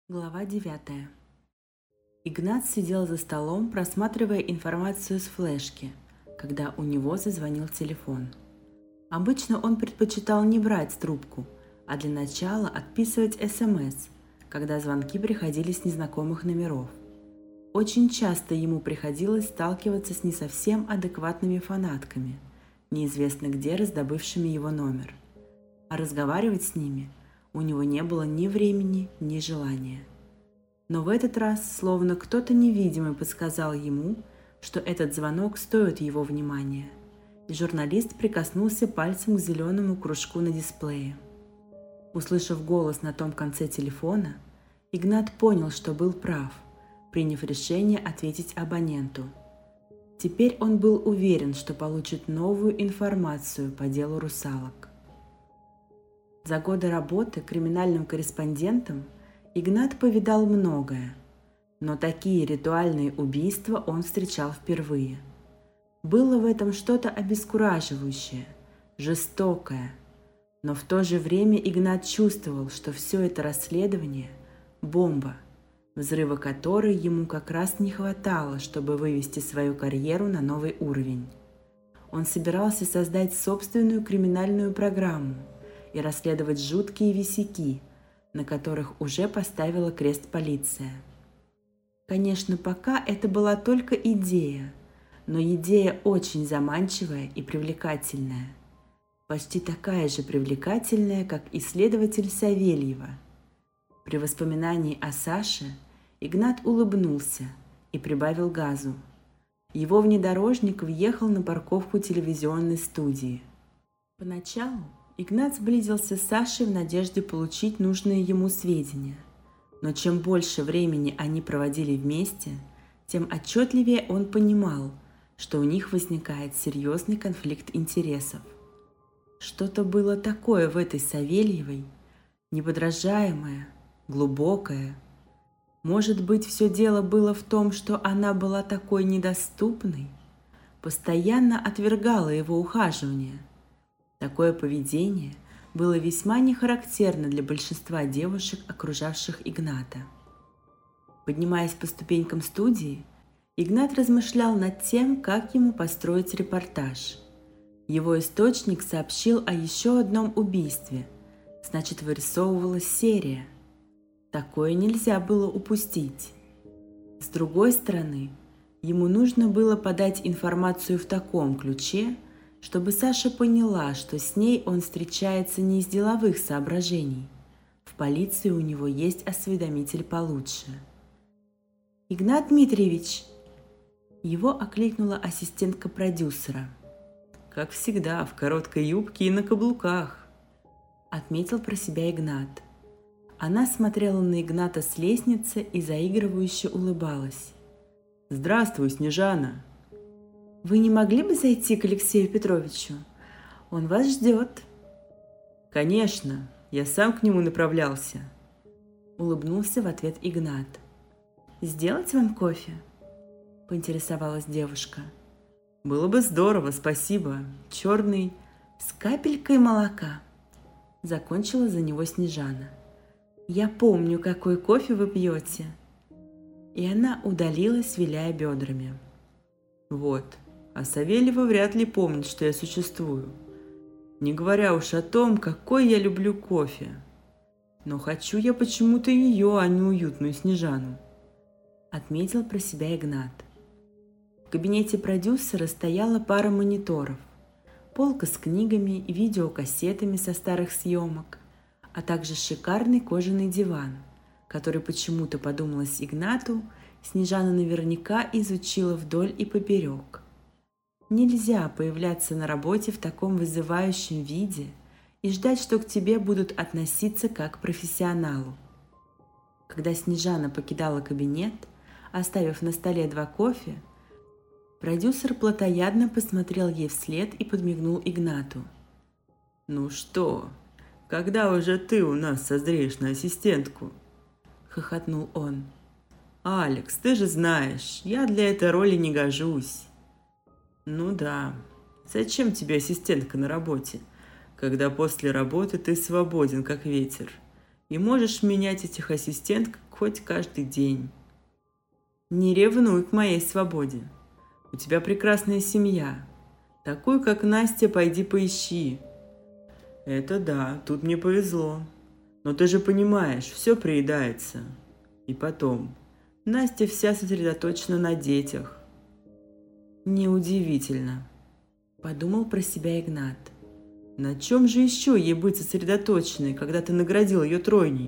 Глава 9. Игнат сидел за столом, просматривая информацию с флешки, когда у него зазвонил телефон. Обычно он предпочитал не брать трубку, а для начала отписывать СМС, когда звонки приходили с незнакомых номеров. Очень часто ему приходилось сталкиваться с не совсем адекватными фанатками, неизвестно где раздобывшими его номер. А разговаривать с ними у него не было ни времени, ни желания. Но в этот раз словно кто-то невидимый подсказал ему, что этот звонок стоит его внимания, и журналист прикоснулся пальцем к зеленому кружку на дисплее. Услышав голос на том конце телефона, Игнат понял, что был прав, приняв решение ответить абоненту. Теперь он был уверен, что получит новую информацию по делу русалок. За годы работы криминальным корреспондентом Игнат повидал многое, но такие ритуальные убийства он встречал впервые. Было в этом что-то обескураживающее, жестокое, но в то же время Игнат чувствовал, что все это расследование – бомба, взрыва которой ему как раз не хватало, чтобы вывести свою карьеру на новый уровень. Он собирался создать собственную криминальную программу и расследовать жуткие висяки, на которых уже поставила крест полиция. Конечно, пока это была только идея, но идея очень заманчивая и привлекательная. Почти такая же привлекательная, как исследователь Савельева. При воспоминании о Саше Игнат улыбнулся и прибавил газу. Его внедорожник въехал на парковку телевизионной студии. Поначалу Игнат сблизился с Сашей в надежде получить нужные ему сведения. Но чем больше времени они проводили вместе, тем отчетливее он понимал, что у них возникает серьезный конфликт интересов. Что-то было такое в этой Савельевой, неподражаемое, глубокое. Может быть, все дело было в том, что она была такой недоступной, постоянно отвергала его ухаживание. Такое поведение было весьма нехарактерно для большинства девушек, окружавших Игната. Поднимаясь по ступенькам студии, Игнат размышлял над тем, как ему построить репортаж. Его источник сообщил о еще одном убийстве, значит, вырисовывалась серия. Такое нельзя было упустить. С другой стороны, ему нужно было подать информацию в таком ключе, чтобы Саша поняла, что с ней он встречается не из деловых соображений. В полиции у него есть осведомитель получше. «Игнат Дмитриевич!» Его окликнула ассистентка продюсера. «Как всегда, в короткой юбке и на каблуках», — отметил про себя Игнат. Она смотрела на Игната с лестницы и заигрывающе улыбалась. «Здравствуй, Снежана!» «Вы не могли бы зайти к Алексею Петровичу? Он вас ждет». «Конечно, я сам к нему направлялся», — улыбнулся в ответ Игнат. «Сделать вам кофе?» — поинтересовалась девушка. «Было бы здорово, спасибо. Черный, с капелькой молока», — закончила за него Снежана. «Я помню, какой кофе вы пьете». И она удалилась, виляя бедрами. «Вот, а Савельева вряд ли помнит, что я существую. Не говоря уж о том, какой я люблю кофе. Но хочу я почему-то ее, а не уютную Снежану», — отметил про себя Игнат. В кабинете продюсера стояла пара мониторов, полка с книгами и видеокассетами со старых съемок, а также шикарный кожаный диван, который почему-то, подумалось Игнату, Снежана наверняка изучила вдоль и поперек. Нельзя появляться на работе в таком вызывающем виде и ждать, что к тебе будут относиться как к профессионалу. Когда Снежана покидала кабинет, оставив на столе 2 кофе, продюсер плотоядно посмотрел ей вслед и подмигнул Игнату. «Ну что, когда уже ты у нас созреешь на ассистентку?» — хохотнул он. «Алекс, ты же знаешь, я для этой роли не гожусь». «Ну да, зачем тебе ассистентка на работе, когда после работы ты свободен, как ветер, и можешь менять этих ассистенток хоть каждый день. Не ревнуй к моей свободе. У тебя прекрасная семья. Такую, как Настя, пойди поищи. Это да, тут мне повезло. Но ты же понимаешь, все приедается. И потом, Настя вся сосредоточена на детях. Неудивительно, подумал про себя Игнат. На чем же еще ей быть сосредоточенной, когда ты наградил ее тройней?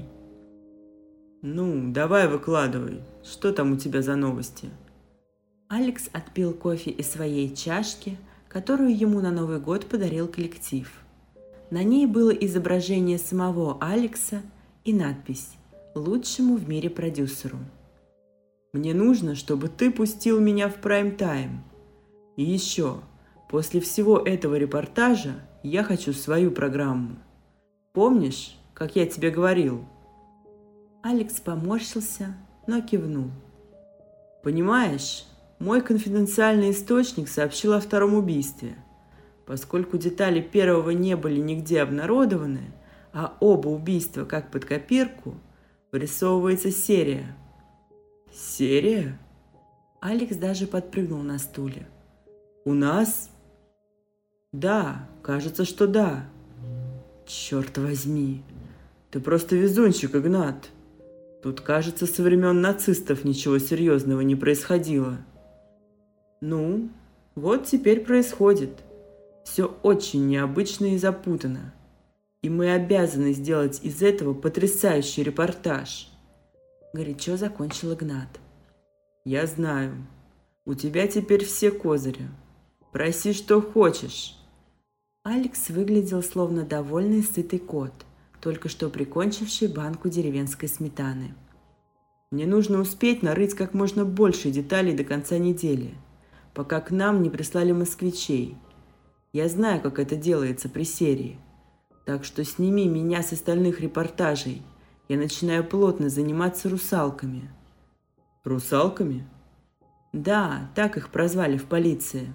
Ну, давай выкладывай, что там у тебя за новости? Алекс отпил кофе из своей чашки, которую ему на Новый год подарил коллектив. На ней было изображение самого Алекса и надпись «Лучшему в мире продюсеру». «Мне нужно, чтобы ты пустил меня в прайм-тайм. И еще, после всего этого репортажа я хочу свою программу. Помнишь, как я тебе говорил?» Алекс поморщился, но кивнул. «Понимаешь, мой конфиденциальный источник сообщил о втором убийстве. Поскольку детали первого не были нигде обнародованы, а оба убийства как под копирку, вырисовывается серия». «Серия?» Алекс даже подпрыгнул на стуле. «У нас?» «Да, кажется, что да». «Черт возьми, ты просто везунчик, Игнат. Тут, кажется, со времен нацистов ничего серьезного не происходило». «Ну, вот теперь происходит. Все очень необычно и запутано. И мы обязаны сделать из этого потрясающий репортаж», — горячо закончил Игнат. «Я знаю. У тебя теперь все козыри. Проси, что хочешь». Алекс выглядел словно довольный сытый кот, только что прикончивший банку деревенской сметаны. «Мне нужно успеть нарыть как можно больше деталей до конца недели, пока к нам не прислали москвичей. Я знаю, как это делается при серии. Так что сними меня с остальных репортажей. Я начинаю плотно заниматься русалками». «Русалками?» «Да, так их прозвали в полиции».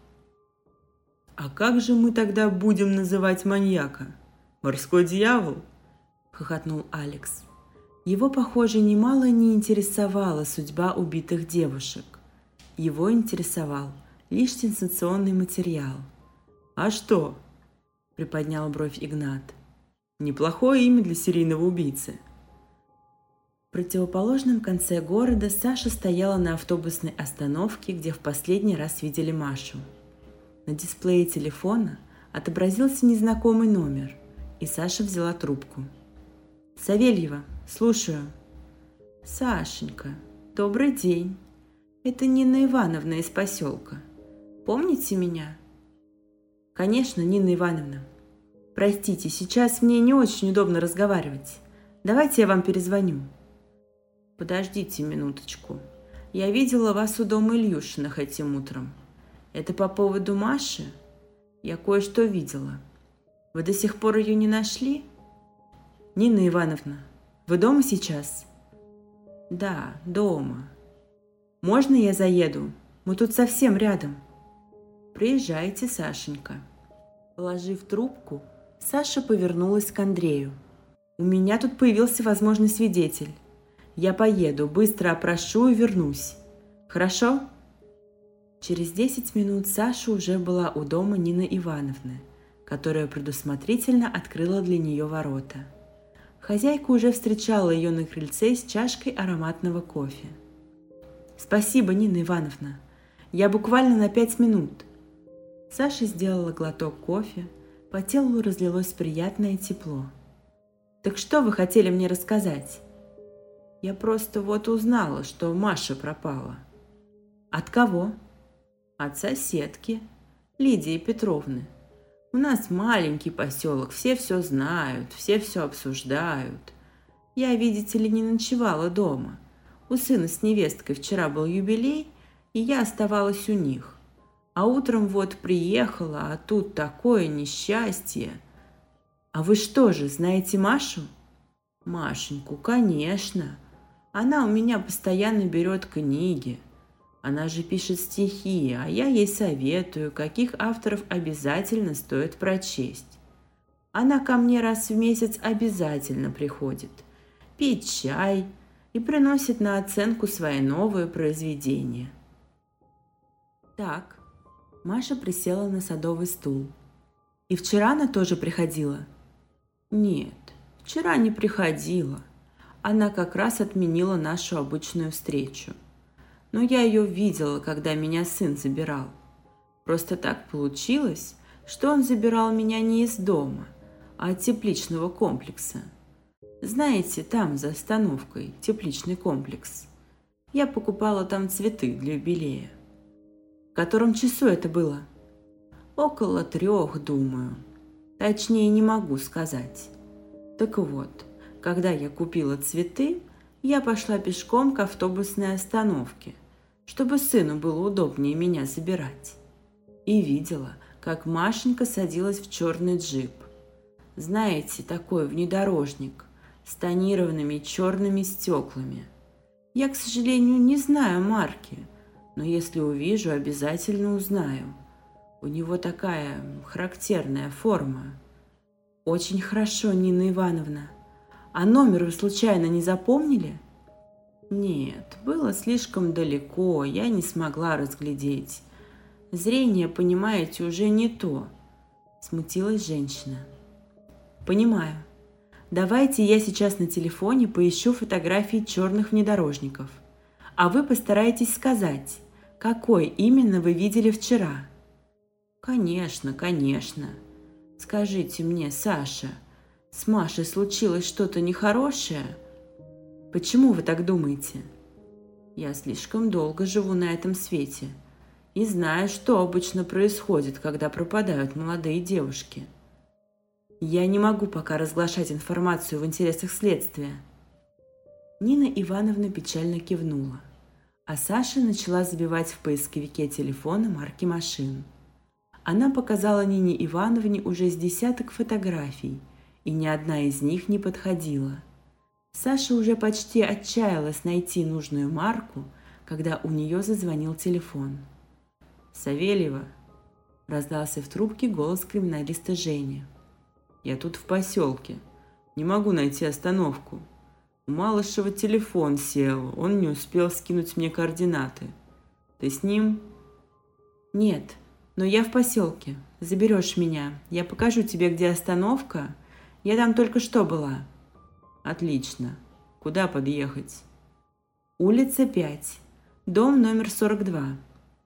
«А как же мы тогда будем называть маньяка? Морской дьявол?» — хохотнул Алекс. Его, похоже, немало не интересовала судьба убитых девушек. Его интересовал лишь сенсационный материал. «А что?» — приподнял бровь Игнат. «Неплохое имя для серийного убийцы». В противоположном конце города Саша стояла на автобусной остановке, где в последний раз видели Машу. На дисплее телефона отобразился незнакомый номер, и Саша взяла трубку. «Савельева, слушаю». «Сашенька, добрый день. Это Нина Ивановна из поселка. Помните меня?» «Конечно, Нина Ивановна. Простите, сейчас мне не очень удобно разговаривать. Давайте я вам перезвоню». «Подождите минуточку. Я видела вас у дома Ильюшиных этим утром. Это по поводу Маши? Я кое-что видела. Вы до сих пор ее не нашли?» «Нина Ивановна, вы дома сейчас?» «Да, дома. Можно я заеду? Мы тут совсем рядом». «Приезжайте, Сашенька». Положив трубку, Саша повернулась к Андрею. «У меня тут появился возможный свидетель. Я поеду, быстро опрошу и вернусь. Хорошо?» Через 10 минут Саша уже была у дома Нины Ивановны, которая предусмотрительно открыла для нее ворота. Хозяйка уже встречала ее на крыльце с чашкой ароматного кофе. «Спасибо, Нина Ивановна. Я буквально на 5 минут». Саша сделала глоток кофе, по телу разлилось приятное тепло. «Так что вы хотели мне рассказать?» «Я просто вот узнала, что Маша пропала». «От кого?» «От соседки, Лидии Петровны. У нас маленький поселок, все знают, все обсуждают. Я, видите ли, не ночевала дома. У сына с невесткой вчера был юбилей, и я оставалась у них. А утром вот приехала, а тут такое несчастье». «А вы что же, знаете Машу?» «Машеньку, конечно. Она у меня постоянно берет книги. Она же пишет стихи, а я ей советую, каких авторов обязательно стоит прочесть. Она ко мне раз в месяц обязательно приходит. Пить чай. и приносит на оценку свои новые произведения. Так, Маша присела на садовый стул. И вчера она тоже приходила? Нет, вчера не приходила. Она как раз отменила нашу обычную встречу. Но я ее видела, когда меня сын забирал. Просто так получилось, что он забирал меня не из дома, а от тепличного комплекса. Знаете, там, за остановкой, тепличный комплекс. Я покупала там цветы для юбилея. В котором часу это было? Около 3, думаю. Точнее, не могу сказать. Так вот, когда я купила цветы, я пошла пешком к автобусной остановке, чтобы сыну было удобнее меня забирать. И видела, как Машенька садилась в черный джип. Знаете, такой внедорожник с тонированными черными стеклами. Я, к сожалению, не знаю марки, но если увижу, обязательно узнаю. У него такая характерная форма. Очень хорошо, Нина Ивановна. А номер вы случайно не запомнили? Нет, было слишком далеко, я не смогла разглядеть. Зрение, понимаете, уже не то. Смутилась женщина. Понимаю. Давайте я сейчас на телефоне поищу фотографии черных внедорожников. А вы постарайтесь сказать, какой именно вы видели вчера. Конечно, конечно. Скажите мне, Саша, с Машей случилось что-то нехорошее? Почему вы так думаете? Я слишком долго живу на этом свете и знаю, что обычно происходит, когда пропадают молодые девушки. Я не могу пока разглашать информацию в интересах следствия. Нина Ивановна печально кивнула, а Саша начала забивать в поисковике телефона марки машин. Она показала Нине Ивановне уже с десяток фотографий, и ни одна из них не подходила. Саша уже почти отчаялась найти нужную марку, когда у нее зазвонил телефон. «Савельева!» – раздался в трубке голос криминалиста Жени. «Я тут в поселке. Не могу найти остановку. У Малышева телефон сел, он не успел скинуть мне координаты. Ты с ним?» «Нет, но я в поселке. Заберешь меня. Я покажу тебе, где остановка. Я там только что была». «Отлично. Куда подъехать?» «Улица 5. Дом номер 42».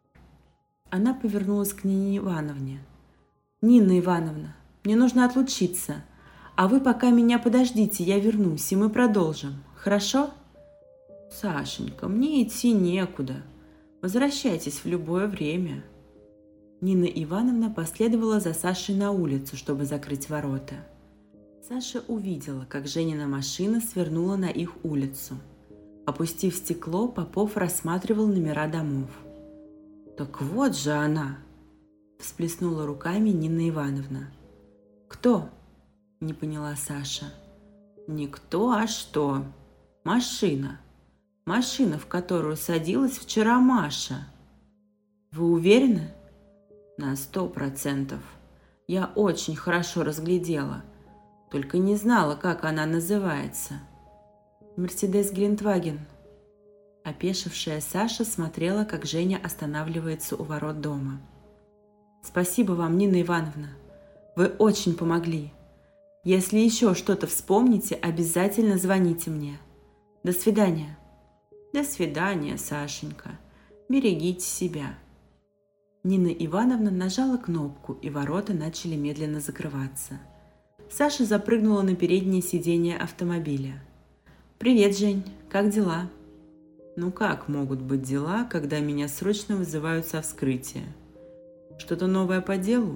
Она повернулась к Нине Ивановне. «Нина Ивановна, мне нужно отлучиться. А вы пока меня подождите, я вернусь, и мы продолжим. Хорошо?» «Сашенька, мне идти некуда. Возвращайтесь в любое время». Нина Ивановна последовала за Сашей на улицу, чтобы закрыть ворота. Саша увидела, как Женина машина свернула на их улицу. Опустив стекло, Попов рассматривал номера домов. «Так вот же она!» – всплеснула руками Нина Ивановна. «Кто?» – не поняла Саша. «Не кто, а что? Машина. Машина, в которую садилась вчера Маша». «Вы уверены?» «На 100%. Я очень хорошо разглядела, только не знала, как она называется». «Мерседес Гелендваген». Опешившая Саша смотрела, как Женя останавливается у ворот дома. «Спасибо вам, Нина Ивановна. Вы очень помогли. Если еще что-то вспомните, обязательно звоните мне. До свидания». «До свидания, Сашенька. Берегите себя». Нина Ивановна нажала кнопку, и ворота начали медленно закрываться. Саша запрыгнула на переднее сиденье автомобиля. «Привет, Жень. Как дела?» «Ну как могут быть дела, когда меня срочно вызывают со вскрытия? Что-то новое по делу?»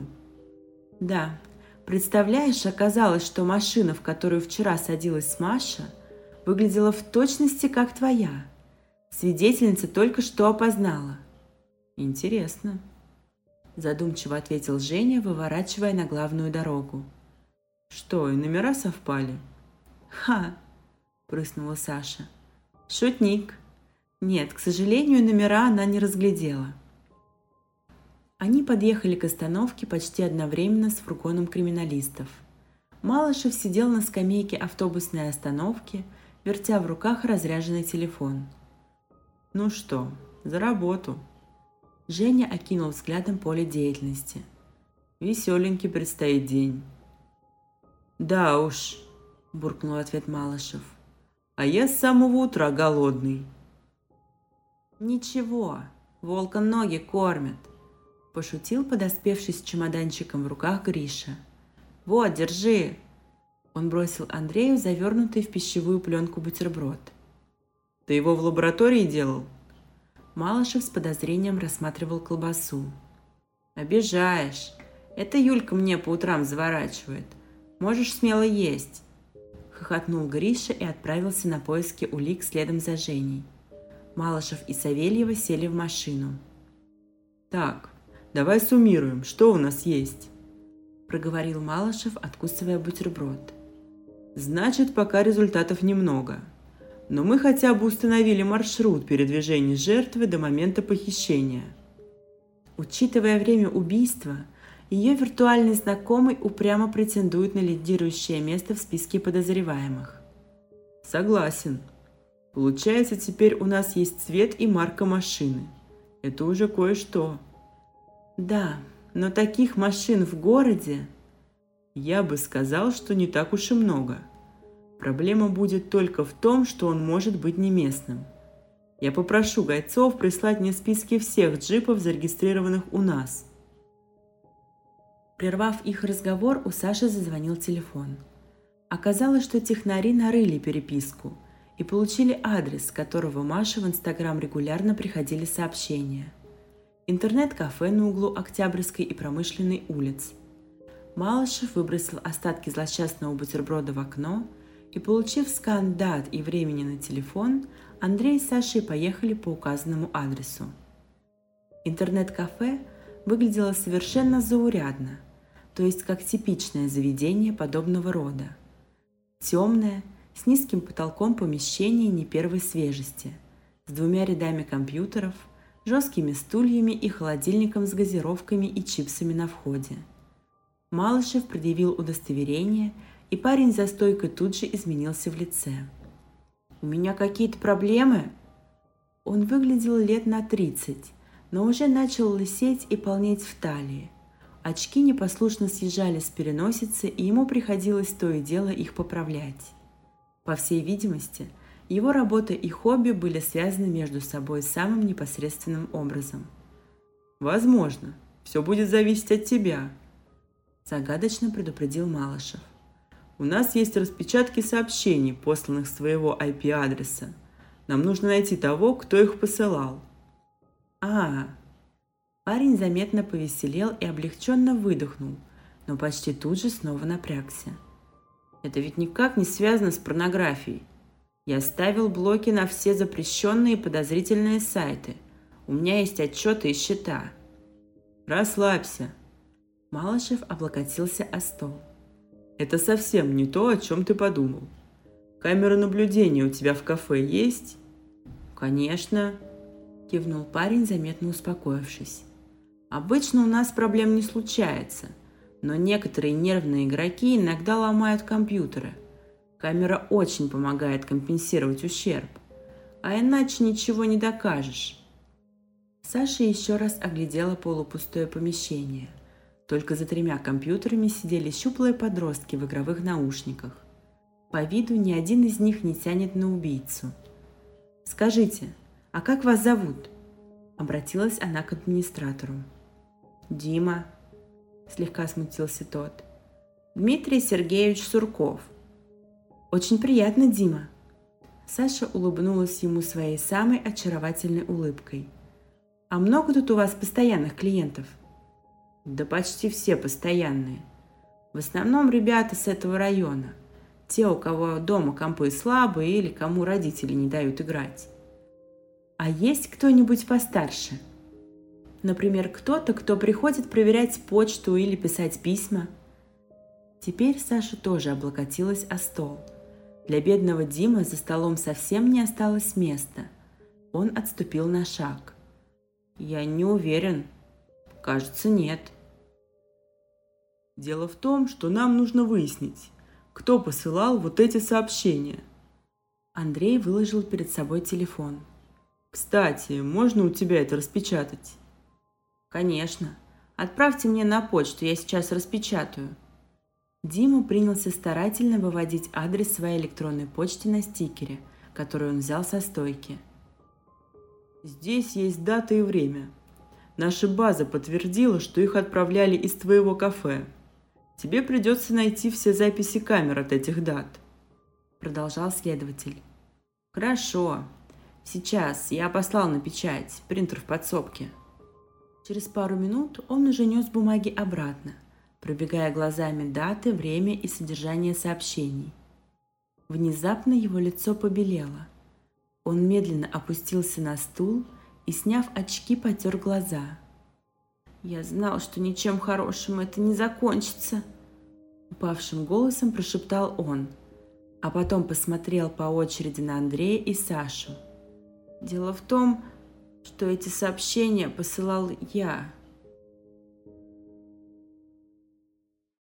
«Да. Представляешь, оказалось, что машина, в которую вчера садилась Маша, выглядела в точности как твоя. Свидетельница только что опознала». «Интересно», – задумчиво ответил Женя, выворачивая на главную дорогу. «Что, и номера совпали?» «Ха!» – прыснула Саша. «Шутник. Нет, к сожалению, номера она не разглядела». Они подъехали к остановке почти одновременно с фургоном криминалистов. Малышев сидел на скамейке автобусной остановки вертя в руках разряженный телефон. «Ну что, за работу!» Женя окинул взглядом поле деятельности. «Веселенький предстоит день». «Да уж», – буркнул в ответ Малышев. «А я с самого утра голодный». «Ничего, волка ноги кормят», – пошутил подоспевший с чемоданчиком в руках Гриша. «Вот, держи!» Он бросил Андрею завернутый в пищевую пленку бутерброд. «Ты его в лаборатории делал?» Малышев с подозрением рассматривал колбасу. «Обижаешь. Это Юлька мне по утрам заворачивает. Можешь смело есть», – хохотнул Гриша и отправился на поиски улик следом за Женей. Малышев и Савельева сели в машину. «Так, давай суммируем, что у нас есть?» – проговорил Малышев, откусывая бутерброд. «Значит, пока результатов немного. Но мы хотя бы установили маршрут передвижения жертвы до момента похищения». Учитывая время убийства, ее виртуальный знакомый упрямо претендует на лидирующее место в списке подозреваемых. «Согласен. Получается, теперь у нас есть цвет и марка машины. Это уже кое-что». «Да, но таких машин в городе...» «Я бы сказал, что не так уж и много. Проблема будет только в том, что он может быть не местным. Я попрошу гайцов прислать мне списки всех джипов, зарегистрированных у нас». Прервав их разговор, у Саши зазвонил телефон. Оказалось, что технари нарыли переписку и получили адрес, с которого Маше в Инстаграм регулярно приходили сообщения. Интернет-кафе на углу Октябрьской и Промышленной улиц. Малышев выбросил остатки злосчастного бутерброда в окно, и, получив скан дат и времени на телефон, Андрей с Сашей поехали по указанному адресу. Интернет-кафе выглядело совершенно заурядно, то есть как типичное заведение подобного рода. Темное, с низким потолком помещение не первой свежести, с 2 рядами компьютеров, жесткими стульями и холодильником с газировками и чипсами на входе. Малышев предъявил удостоверение, и парень за стойкой тут же изменился в лице. «У меня какие-то проблемы?» Он выглядел лет на 30, но уже начал лысеть и полнеть в талии. Очки непослушно съезжали с переносицы, и ему приходилось то и дело их поправлять. По всей видимости, его работа и хобби были связаны между собой самым непосредственным образом. «Возможно, все будет зависеть от тебя», – загадочно предупредил Малышев. «У нас есть распечатки сообщений, посланных с твоего IP-адреса. Нам нужно найти того, кто их посылал». Парень заметно повеселел и облегченно выдохнул, но почти тут же снова напрягся. «Это ведь никак не связано с порнографией. Я ставил блоки на все запрещенные и подозрительные сайты. У меня есть отчеты и счета». «Расслабься». Малышев облокотился о стол. «Это совсем не то, о чем ты подумал. Камера наблюдения у тебя в кафе есть?» «Конечно», – кивнул парень, заметно успокоившись. «Обычно у нас проблем не случается, но некоторые нервные игроки иногда ломают компьютеры. Камера очень помогает компенсировать ущерб, а иначе ничего не докажешь». Саша еще раз оглядела полупустое помещение. Только за 3 компьютерами сидели щуплые подростки в игровых наушниках. По виду ни один из них не тянет на убийцу. «Скажите, а как вас зовут?» – обратилась она к администратору. «Дима», – слегка смутился тот. «Дмитрий Сергеевич Сурков». «Очень приятно, Дима». Саша улыбнулась ему своей самой очаровательной улыбкой. «А много тут у вас постоянных клиентов?» «Да почти все постоянные. В основном ребята с этого района. Те, у кого дома компы слабые или кому родители не дают играть». «А есть кто-нибудь постарше? Например, кто-то, кто приходит проверять почту или писать письма?» Теперь Саша тоже облокотилась о стол. Для бедного Димы за столом совсем не осталось места. Он отступил на шаг. «Я не уверен. Кажется, нет». «Дело в том, что нам нужно выяснить, кто посылал вот эти сообщения». Андрей выложил перед собой телефон. «Кстати, можно у тебя это распечатать?» «Конечно. Отправьте мне на почту, я сейчас распечатаю». Дима принялся старательно выводить адрес своей электронной почты на стикере, который он взял со стойки. «Здесь есть дата и время. Наша база подтвердила, что их отправляли из твоего кафе. Тебе придется найти все записи камер от этих дат», — продолжал следователь. «Хорошо. Сейчас. Я послал на печать. Принтер в подсобке». Через пару минут он уже нес бумаги обратно, пробегая глазами даты, время и содержание сообщений. Внезапно его лицо побелело. Он медленно опустился на стул и, сняв очки, потер глаза. «Я знал, что ничем хорошим это не закончится», — упавшим голосом прошептал он, а потом посмотрел по очереди на Андрея и Сашу. «Дело в том, что эти сообщения посылал я».